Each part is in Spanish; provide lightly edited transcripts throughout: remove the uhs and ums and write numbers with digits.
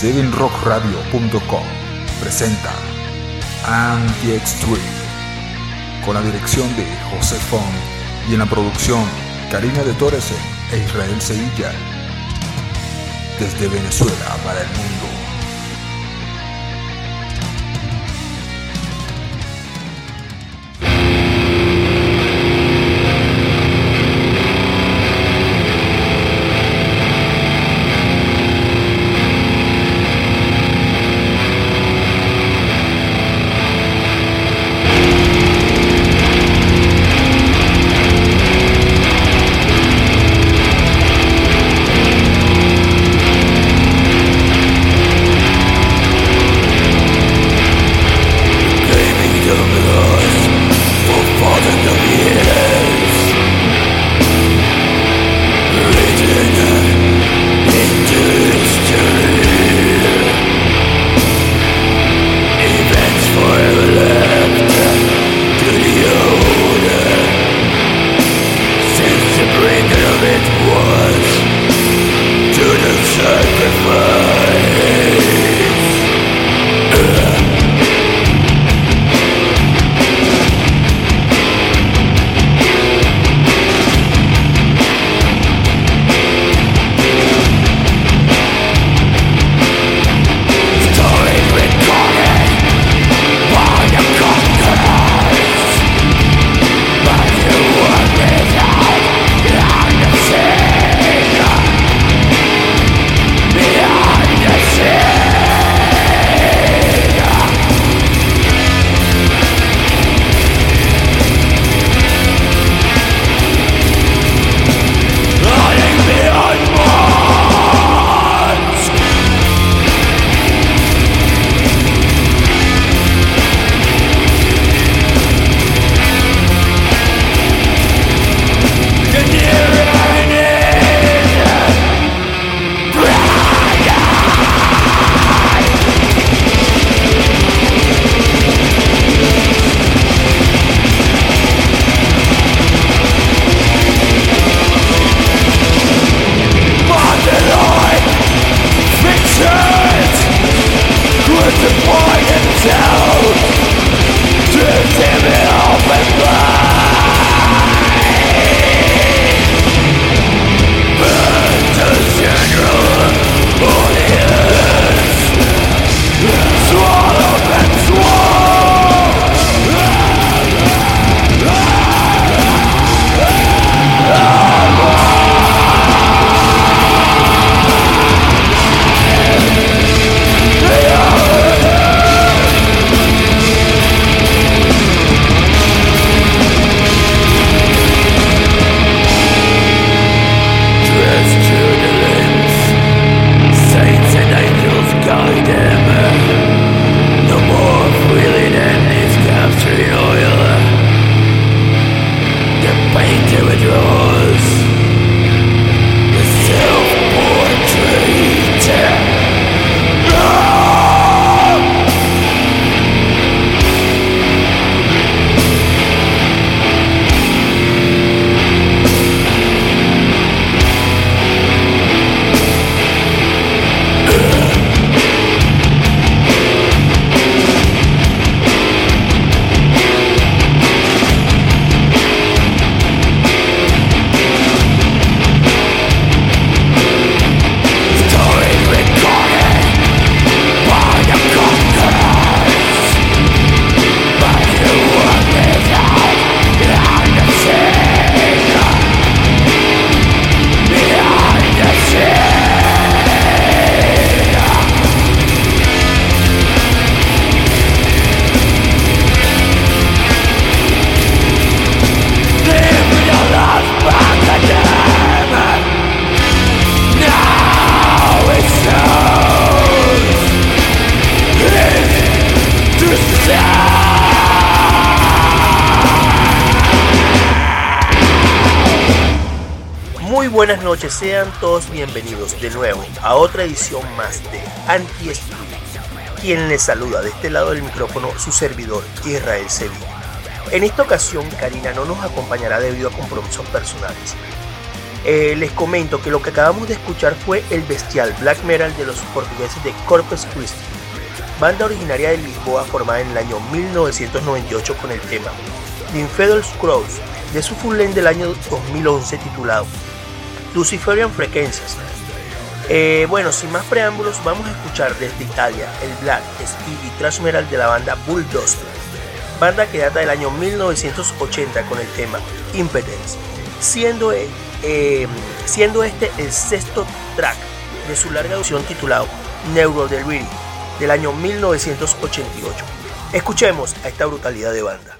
7rockradio.com presenta Anti-Extreme con la dirección de José Font y en la producción Karina de Torres e Israel Sevilla, desde Venezuela para el mundo. Buenas noches, sean todos bienvenidos de nuevo a otra edición más de Anti-Extreme. Quien les saluda de este lado del micrófono, su servidor Israel Sevilla. En esta ocasión Karina no nos acompañará debido a compromisos personales. Les comento que lo que acabamos de escuchar fue el bestial black metal de los portugueses de Corpus Christi, banda originaria de Lisboa formada en el año 1998 con el tema The Infidel Scrolls de su full length del año 2011 titulado Luciferian Frequencies. Bueno, sin más preámbulos, vamos a escuchar desde Italia el black, speed y thrash metal de la banda Bulldozer, banda que data del año 1980 con el tema Impotence, siendo este el sexto track de su larga duración titulado Neurodelirium del año 1988. Escuchemos a esta brutalidad de banda.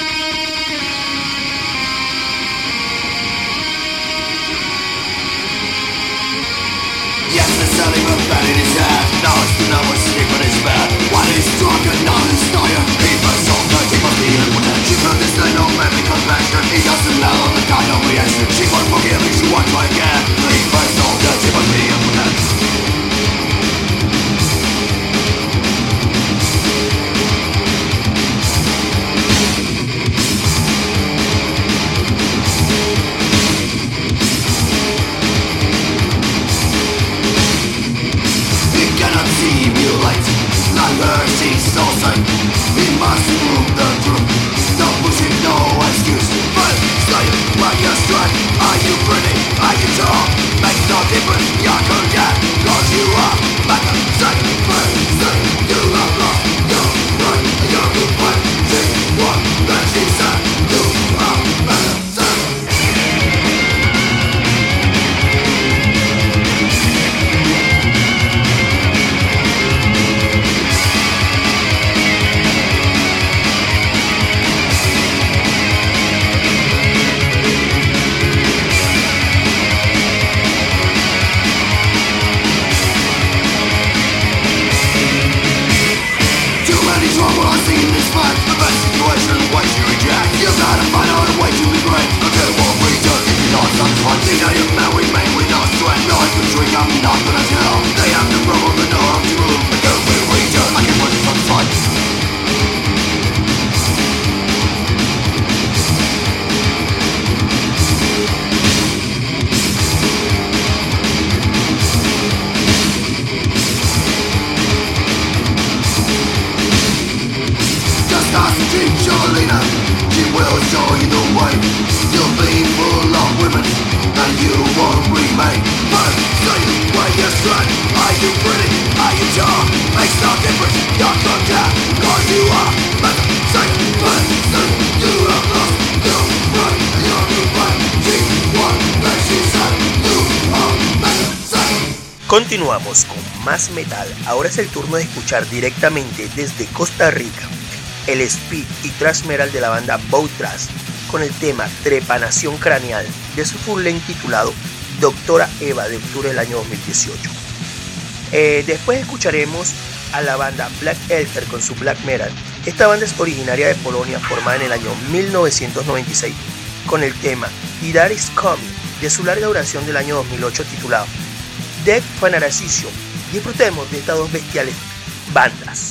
Continuamos con más metal. Ahora es el turno de escuchar directamente desde Costa Rica el speed y thrash metal de la banda Bow Thrash con el tema Trepanación Craneal de su full length titulado Doctora Eva de octubre del año 2018. Después escucharemos a la banda Black Elder con su black metal. Esta banda es originaria de Polonia, formada en el año 1996 con el tema The Dark is Coming de su larga duración del año 2008 titulado Death Fanarasicio. Disfrutemos de estas dos bestiales bandas.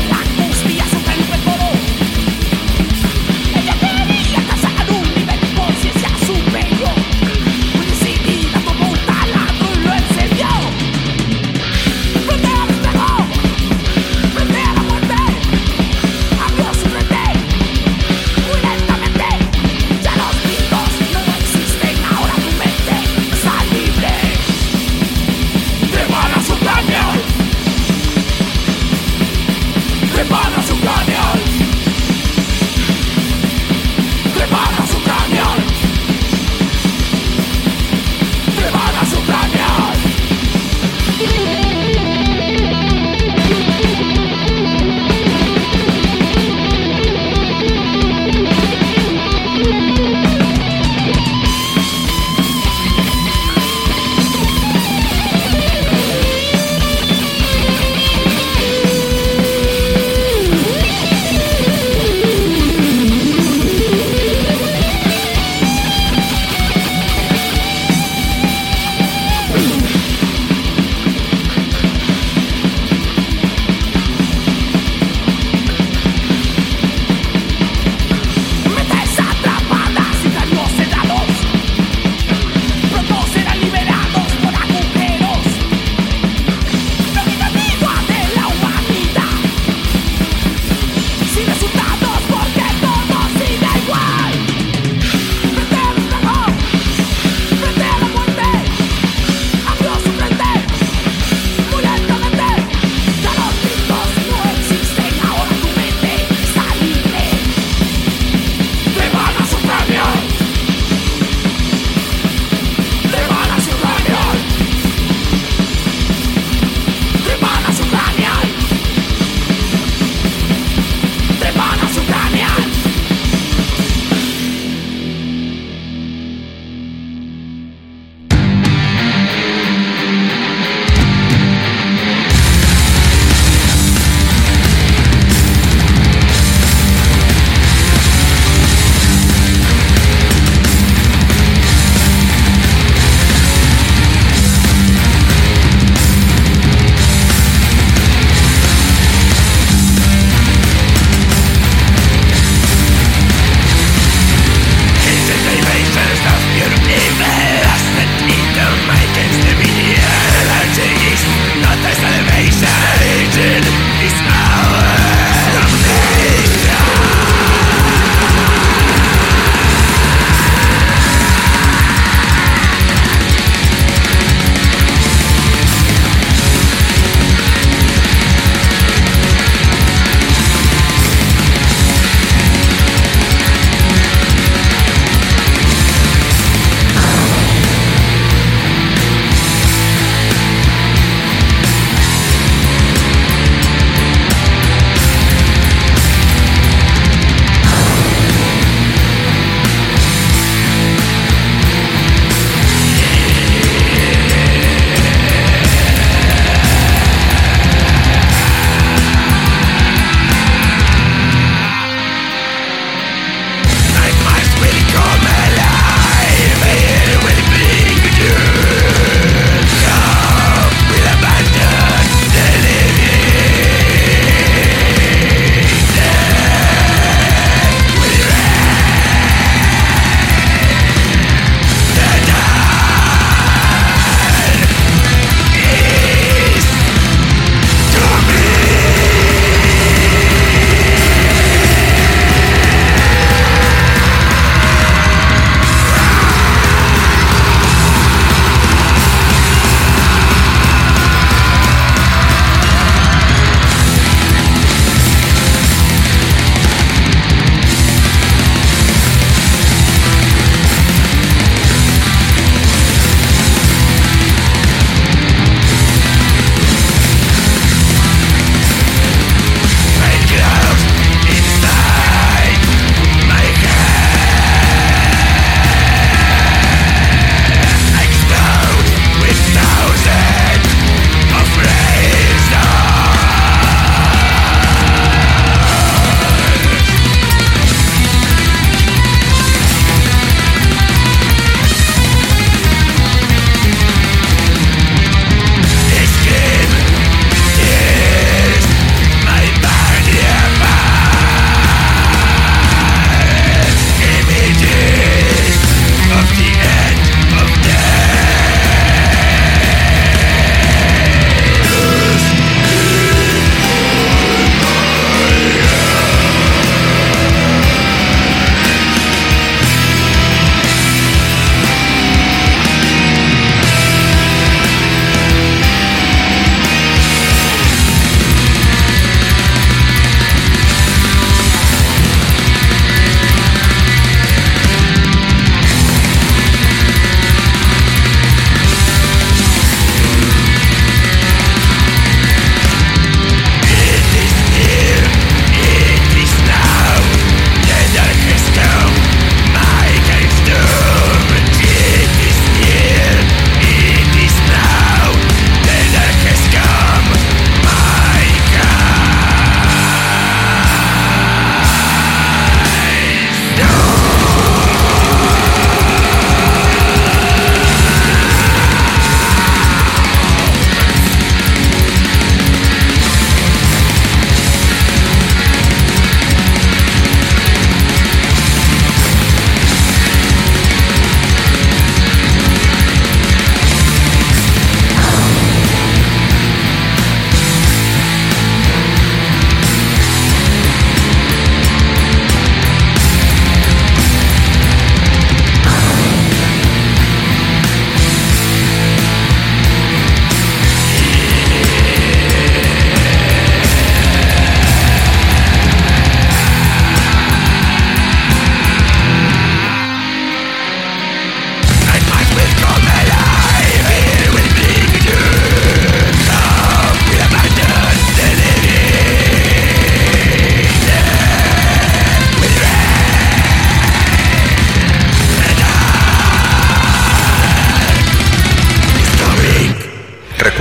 Ella quería casar a un nivel por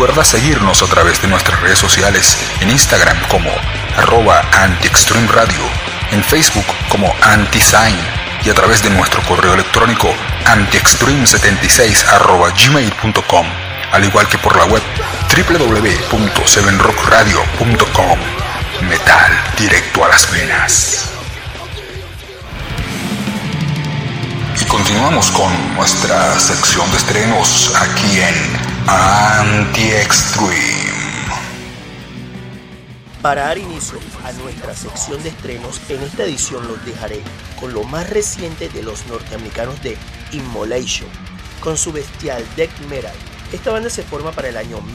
Recuerda seguirnos a través de nuestras redes sociales, en Instagram como @antiextremeradio, en Facebook como antisign y a través de nuestro correo electrónico antiextreme76@gmail.com, al igual que por la web www.7rockradio.com. Metal directo a las venas. Y continuamos con nuestra sección de estrenos aquí en Anti-Extreme. Para dar inicio a nuestra sección de estrenos, en esta edición los dejaré con lo más reciente de los norteamericanos de Immolation, con su bestial death metal. Esta banda se forma para el año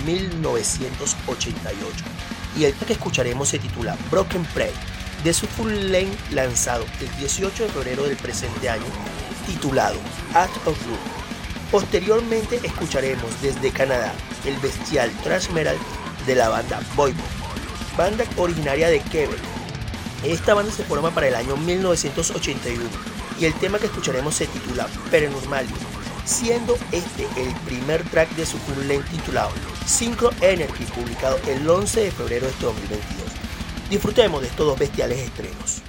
1988 y el tema que escucharemos se titula Broken Prey, de su full length lanzado el 18 de febrero del presente año, titulado Out of Room. Posteriormente escucharemos desde Canadá el bestial thrash metal de la banda Voivod, banda originaria de Quebec. Esta banda se forma para el año 1981 y el tema que escucharemos se titula Paranormalium, siendo este el primer track de su full length titulado Synchro Energy, publicado el 11 de febrero de 2022. Disfrutemos de estos dos bestiales estrenos.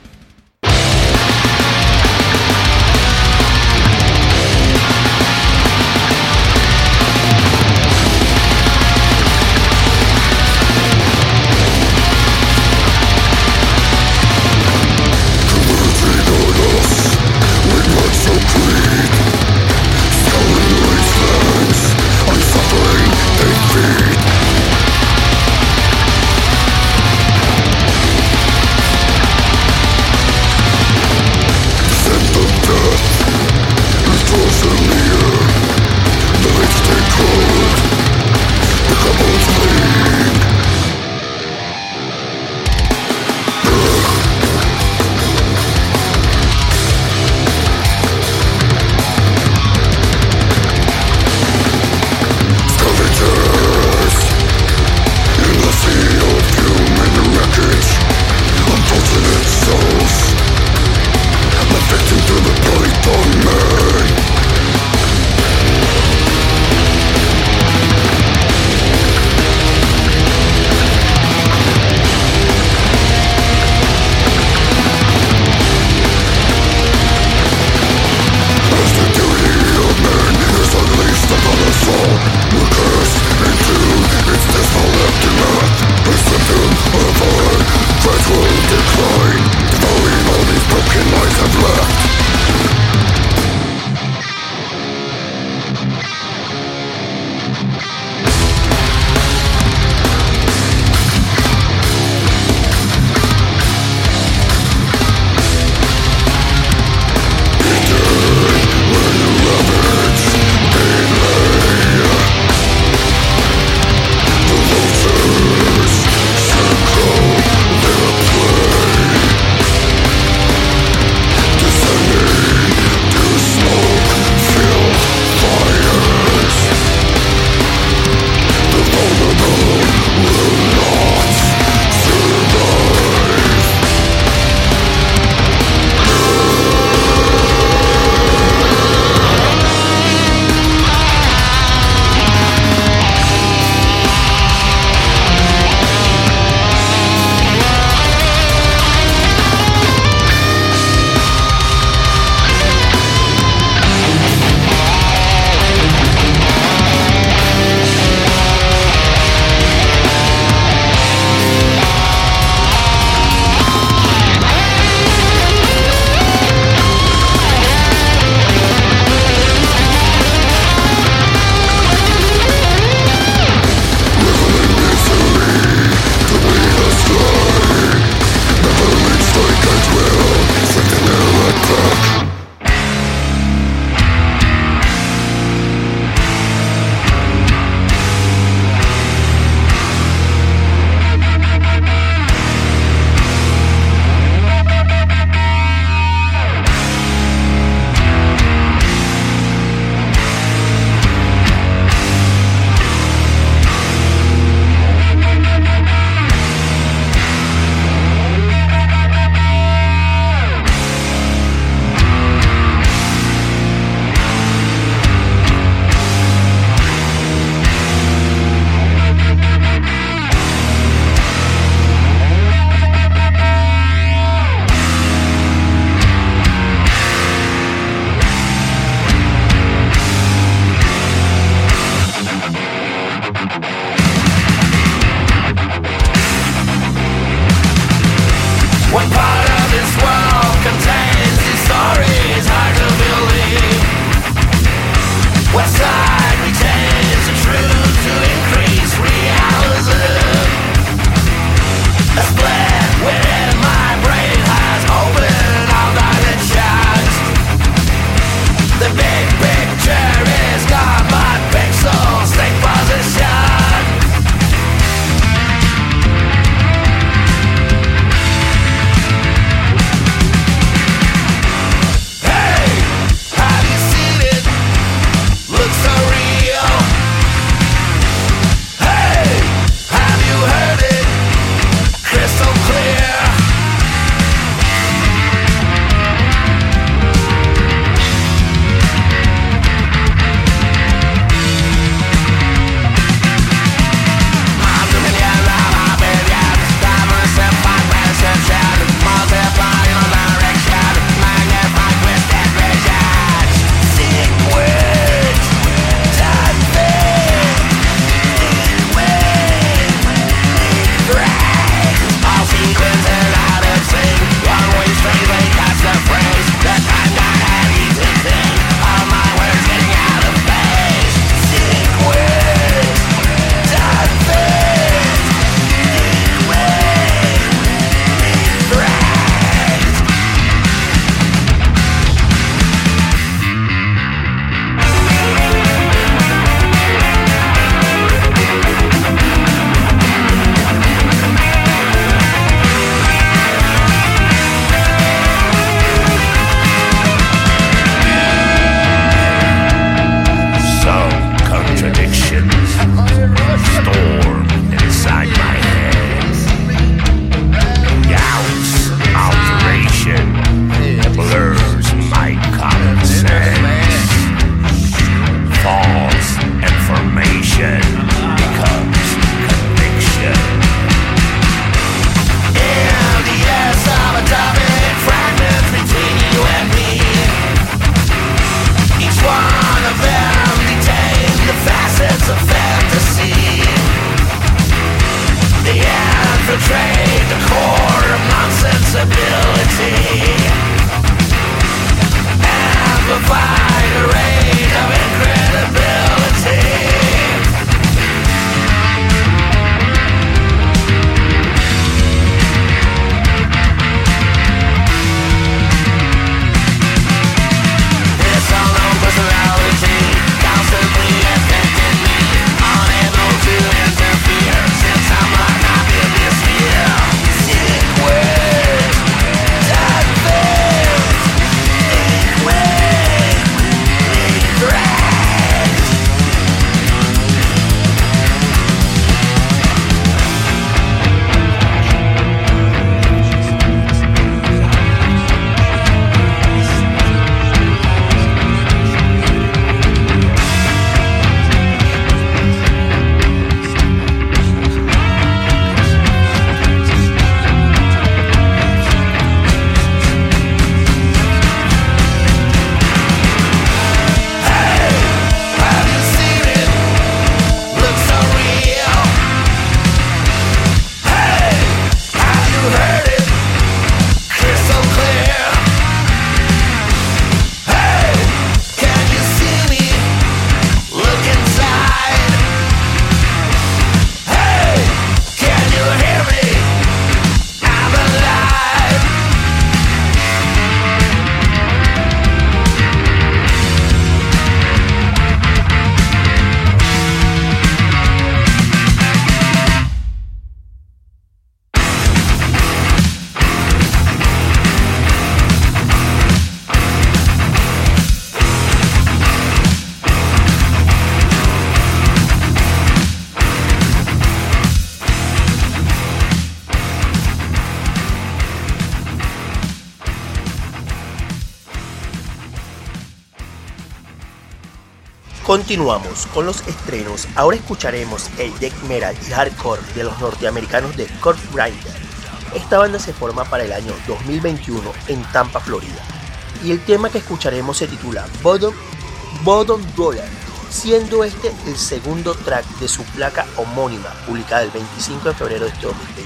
Continuamos con los estrenos. Ahora escucharemos el death metal y hardcore de los norteamericanos de Corpsegrinder. Esta banda se forma para el año 2021 en Tampa, Florida. Y el tema que escucharemos se titula Bottom Dollar, siendo este el segundo track de su placa homónima, publicada el 25 de febrero de este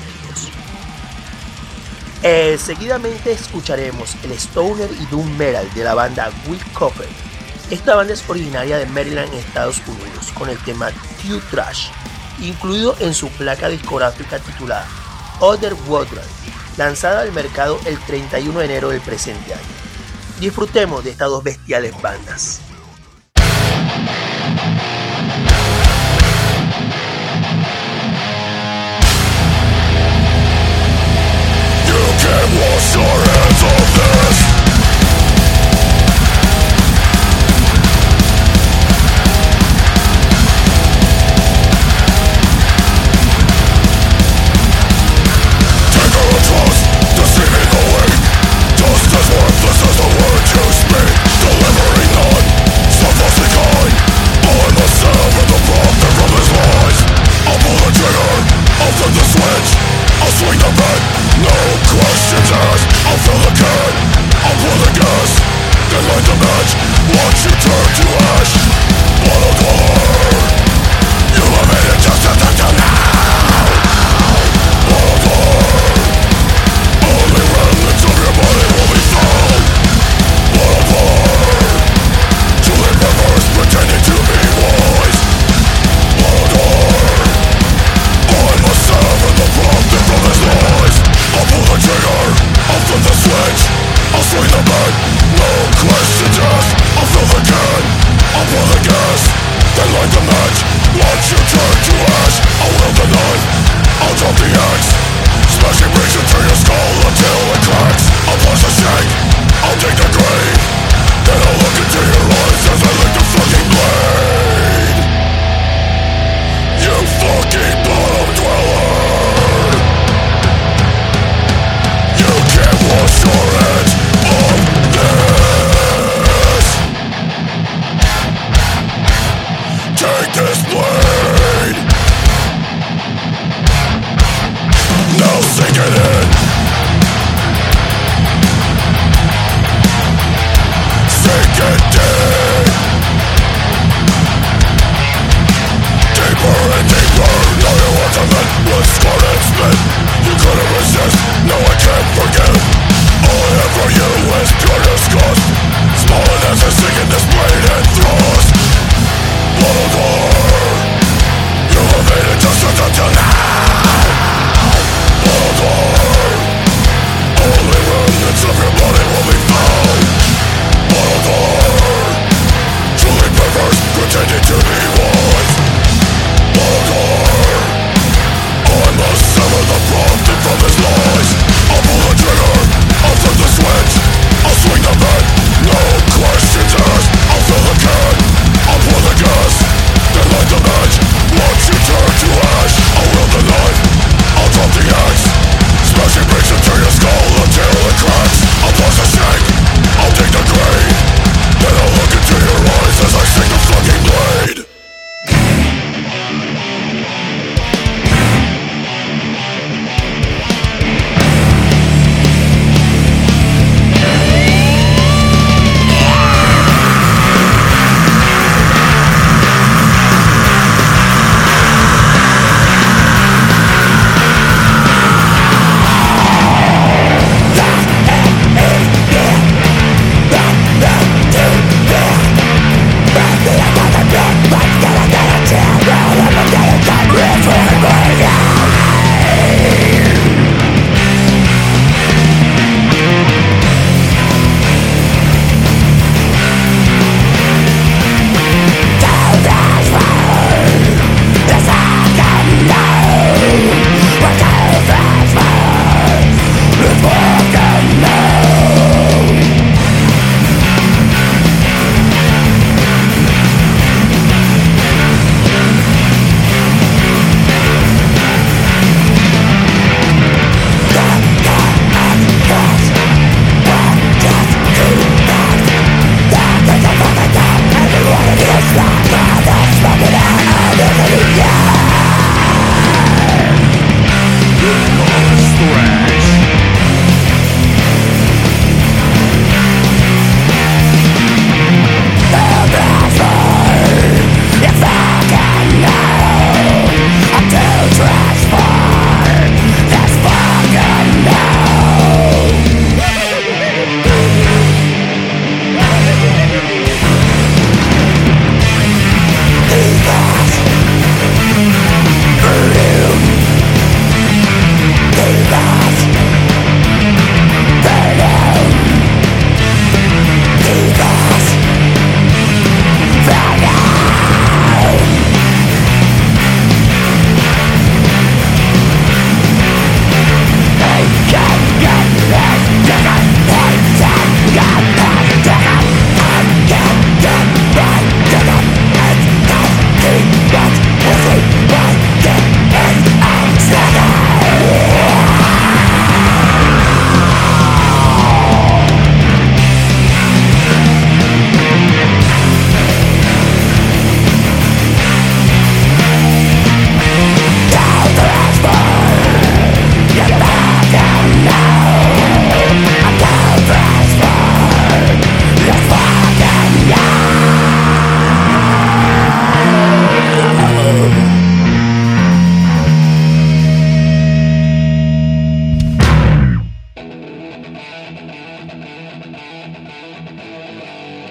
2022. Seguidamente escucharemos el stoner y doom metal de la banda Will Copper. Esta banda es originaria de Maryland, Estados Unidos, con el tema True Trash, incluido en su placa discográfica titulada Other World, lanzada al mercado el 31 de enero del presente año. Disfrutemos de estas dos bestiales bandas. Wash your hands of this. Take a trust, deceiving the weak, just as worthless as the words you speak. Delivering none, selflessly kind. I must sever the profit from his lies. I'll pull the trigger, I'll flip the switch, I'll swing the bat, no questions asked. I'll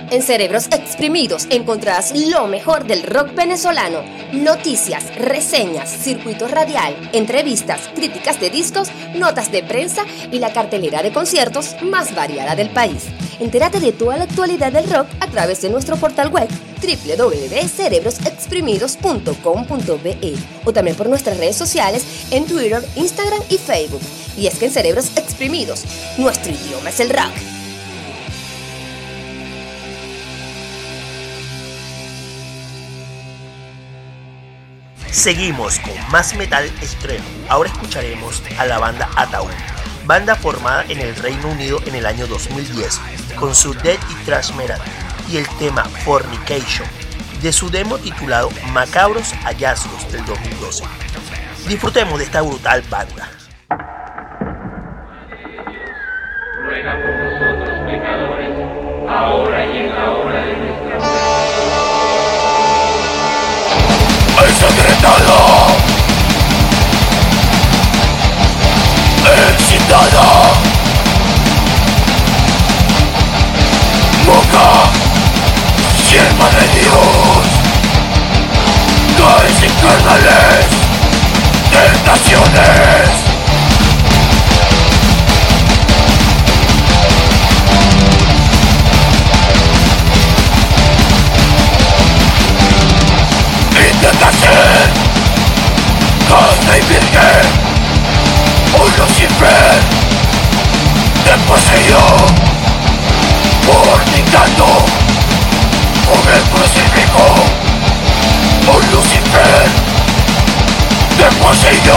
En Cerebros Exprimidos encontrarás lo mejor del rock venezolano, noticias, reseñas, circuito radial, entrevistas, críticas de discos, notas de prensa y la cartelera de conciertos más variada del país. Entérate de toda la actualidad del rock a través de nuestro portal web www.cerebrosexprimidos.com.be o también por nuestras redes sociales en Twitter, Instagram y Facebook. Y es que en Cerebros Exprimidos, nuestro idioma es el rock. Seguimos con más metal extremo. Ahora escucharemos a la banda Ataúd, banda formada en el Reino Unido en el año 2010 con su death y thrash metal y el tema Fornication de su demo titulado Macabros Hallazgos del 2012. Disfrutemos de esta brutal banda. Ruega por nosotros pecadores, ahora y en la hora de nuestra muerte. Ensangrentada, excitada, boca, sierva de Dios, caes infernales, tentaciones. Intenta ser carne y virgen, un Lucifer te poseyó, fornicando con el crucifijo. Un Lucifer te poseyó.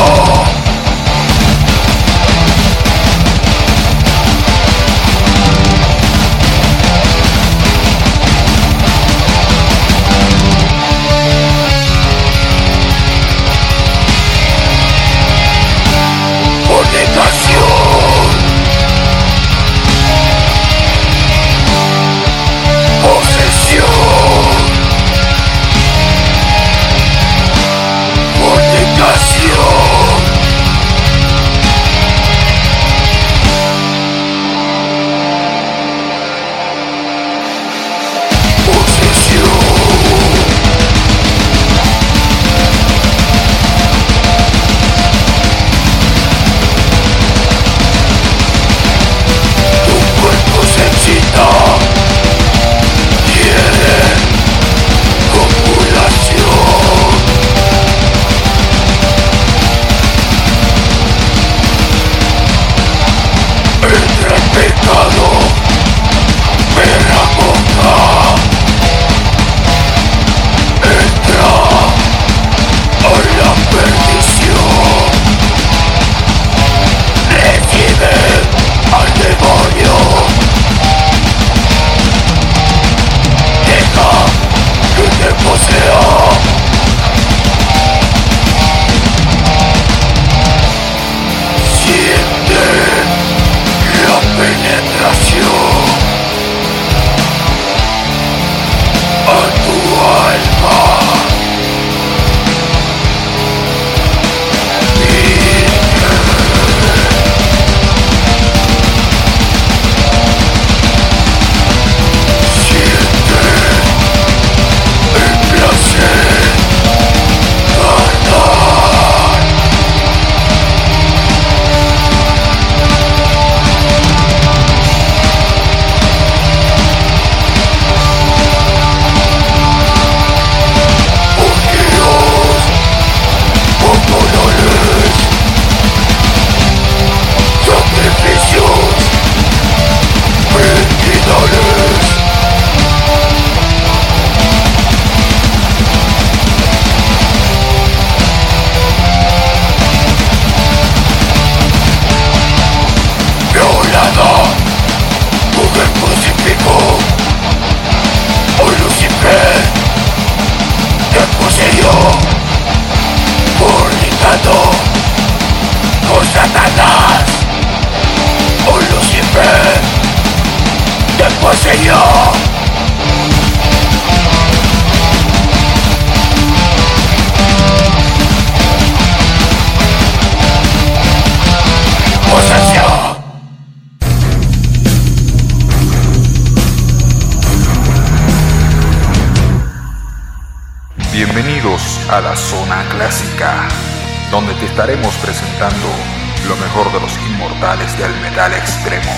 Bienvenidos a la Zona Clásica, donde te estaremos presentando lo mejor de los inmortales del metal extremo.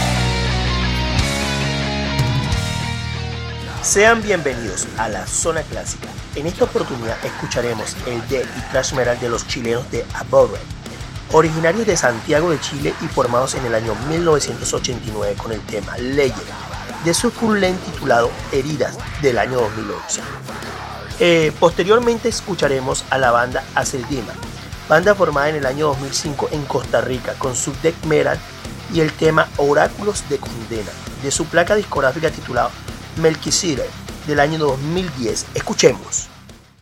Sean bienvenidos a la Zona Clásica. En esta oportunidad escucharemos el death y thrash metal de los chilenos de Abhorrent, originarios de Santiago de Chile y formados en el año 1989 con el tema Legend, de su full length titulado Heridas del año 2011. Posteriormente escucharemos a la banda Aceldima, banda formada en el año 2005 en Costa Rica con su death metal y el tema Oráculos de Condena, de su placa discográfica titulada Melchizedek del año 2010. Escuchemos.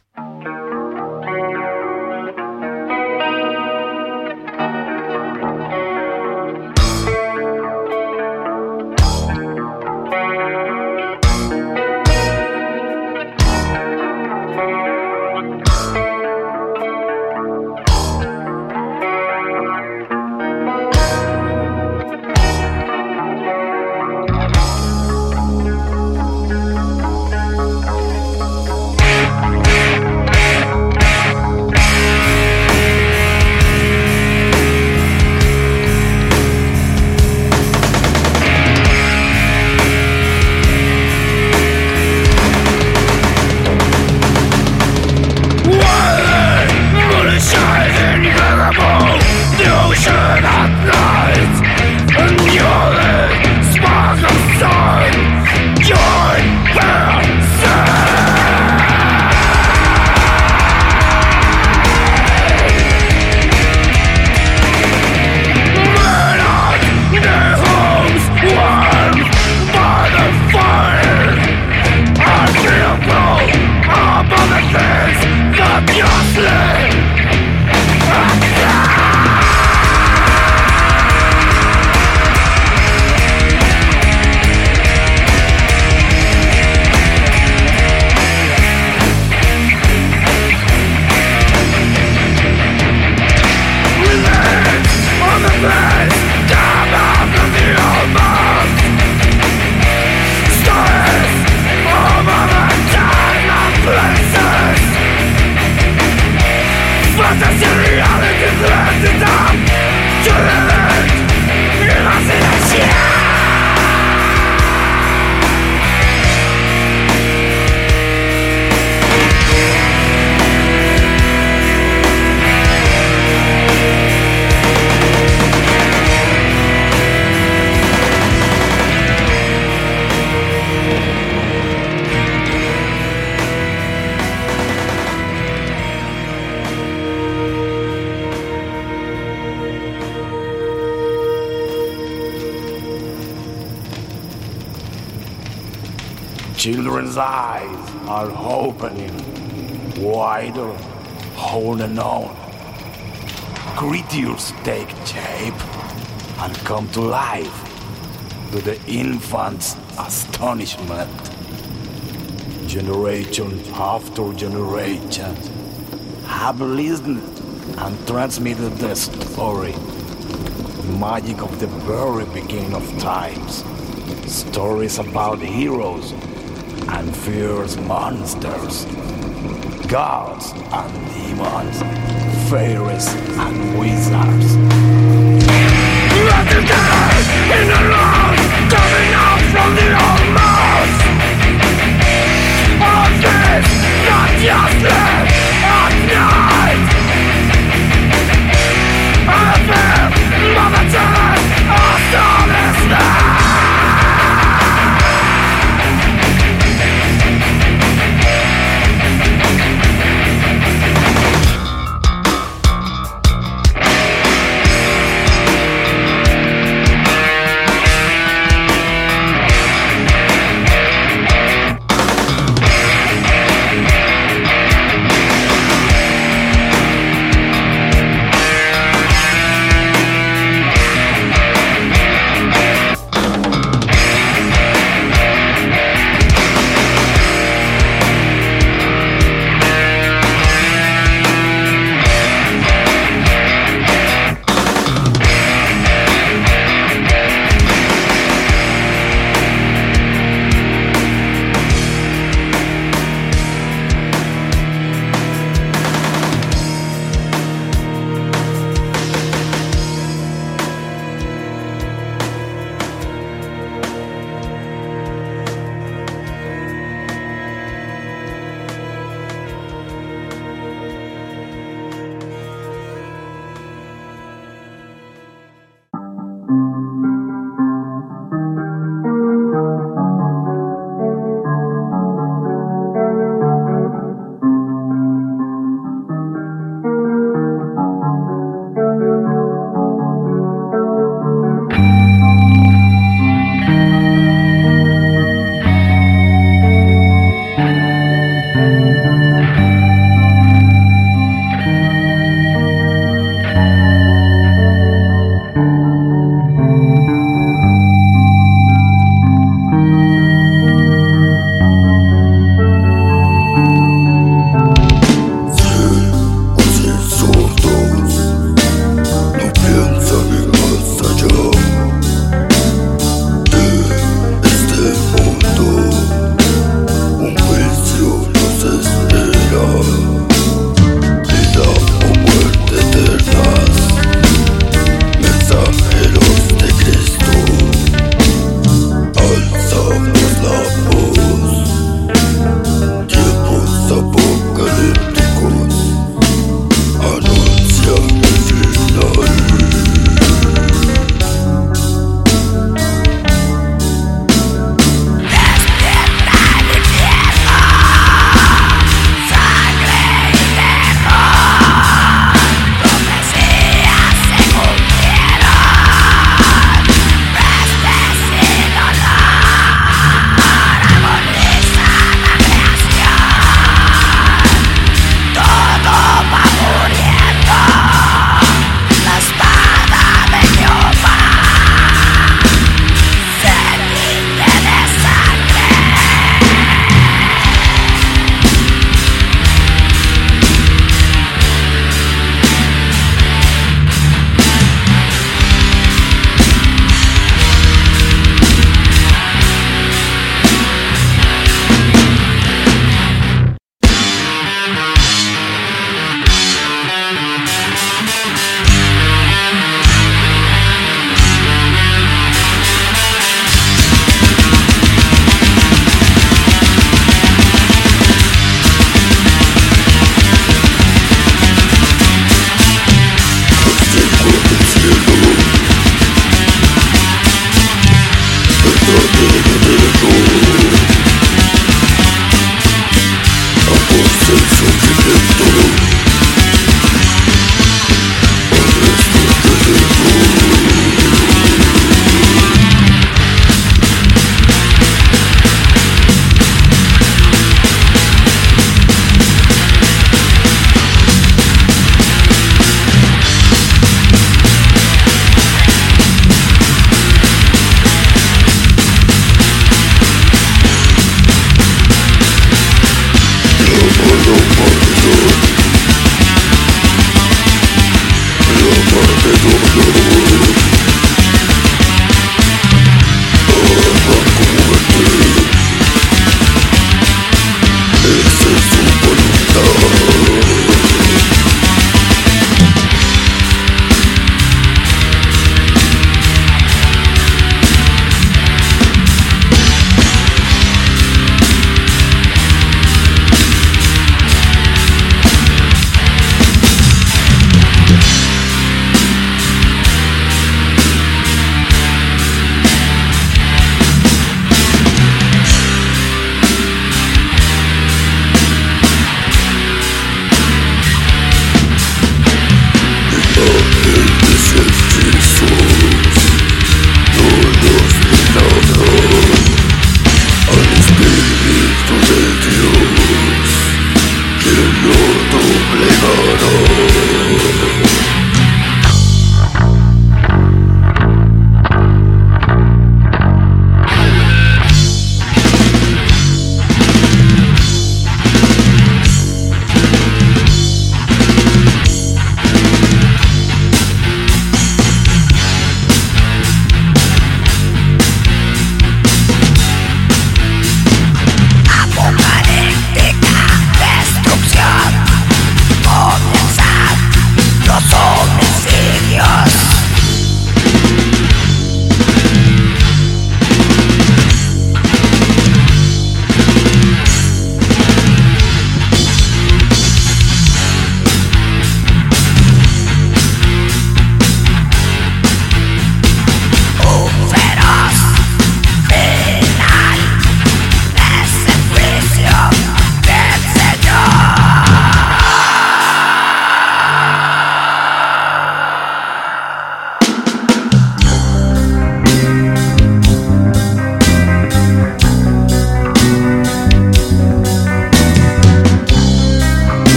Children's eyes are opening wider, holding on. Creatures take shape and come to life to the infant's astonishment. Generation after generation have listened and transmitted the story, the magic of the very beginning of times. Stories about heroes and fierce monsters, gods and demons, fairies and wizards. Let the dead in the light coming out from the old mouth. All this not just live at night. I feel Mother Terrace, our soul is there.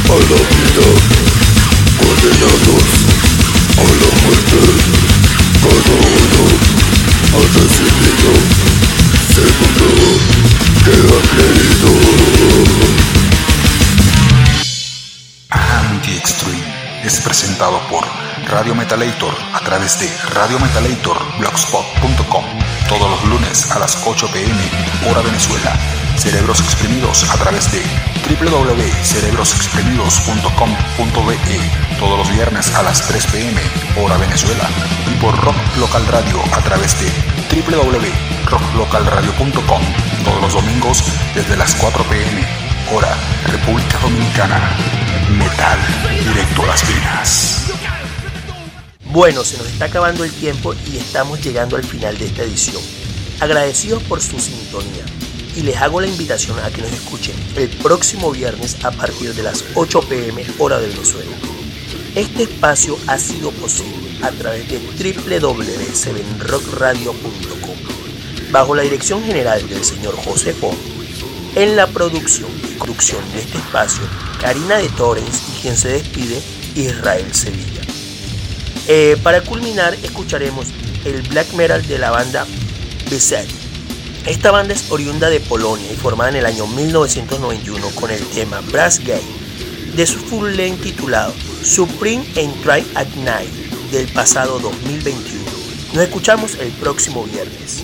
a la vida, condenados a la muerte. Cada uno ha decidido según lo que ha creído. Anti-Extreme es presentado por Radio Metalator a través de radiometalatorblogspot.com todos los lunes a las 8 p.m. hora Venezuela. Cerebros Exprimidos a través de www.cerebrosexprimidos.com.be todos los viernes a las 3 p.m. hora Venezuela. Y por Rock Local Radio a través de www.rocklocalradio.com todos los domingos desde las 4 p.m. hora República Dominicana. Metal directo a las venas. Bueno, se nos está acabando el tiempo y estamos llegando al final de esta edición. Agradecidos por su sintonía y les hago la invitación a que nos escuchen el próximo viernes a partir de las 8 p.m. hora de Venezuela. Este espacio ha sido posible a través de www.7rockradio.com bajo la dirección general del señor José Fon. En la producción y conducción de este espacio, Karina de Torres, y quien se despide, Israel Sevilla. Para culminar, escucharemos el black metal de la banda Beset. Esta banda es oriunda de Polonia y formada en el año 1991 con el tema Brass Gate de su full length titulado Supreme Entry at Night del pasado 2021. Nos escuchamos el próximo viernes.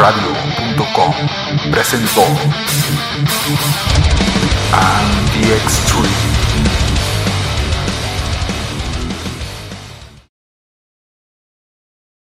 Radio.com presentó And the Extreme.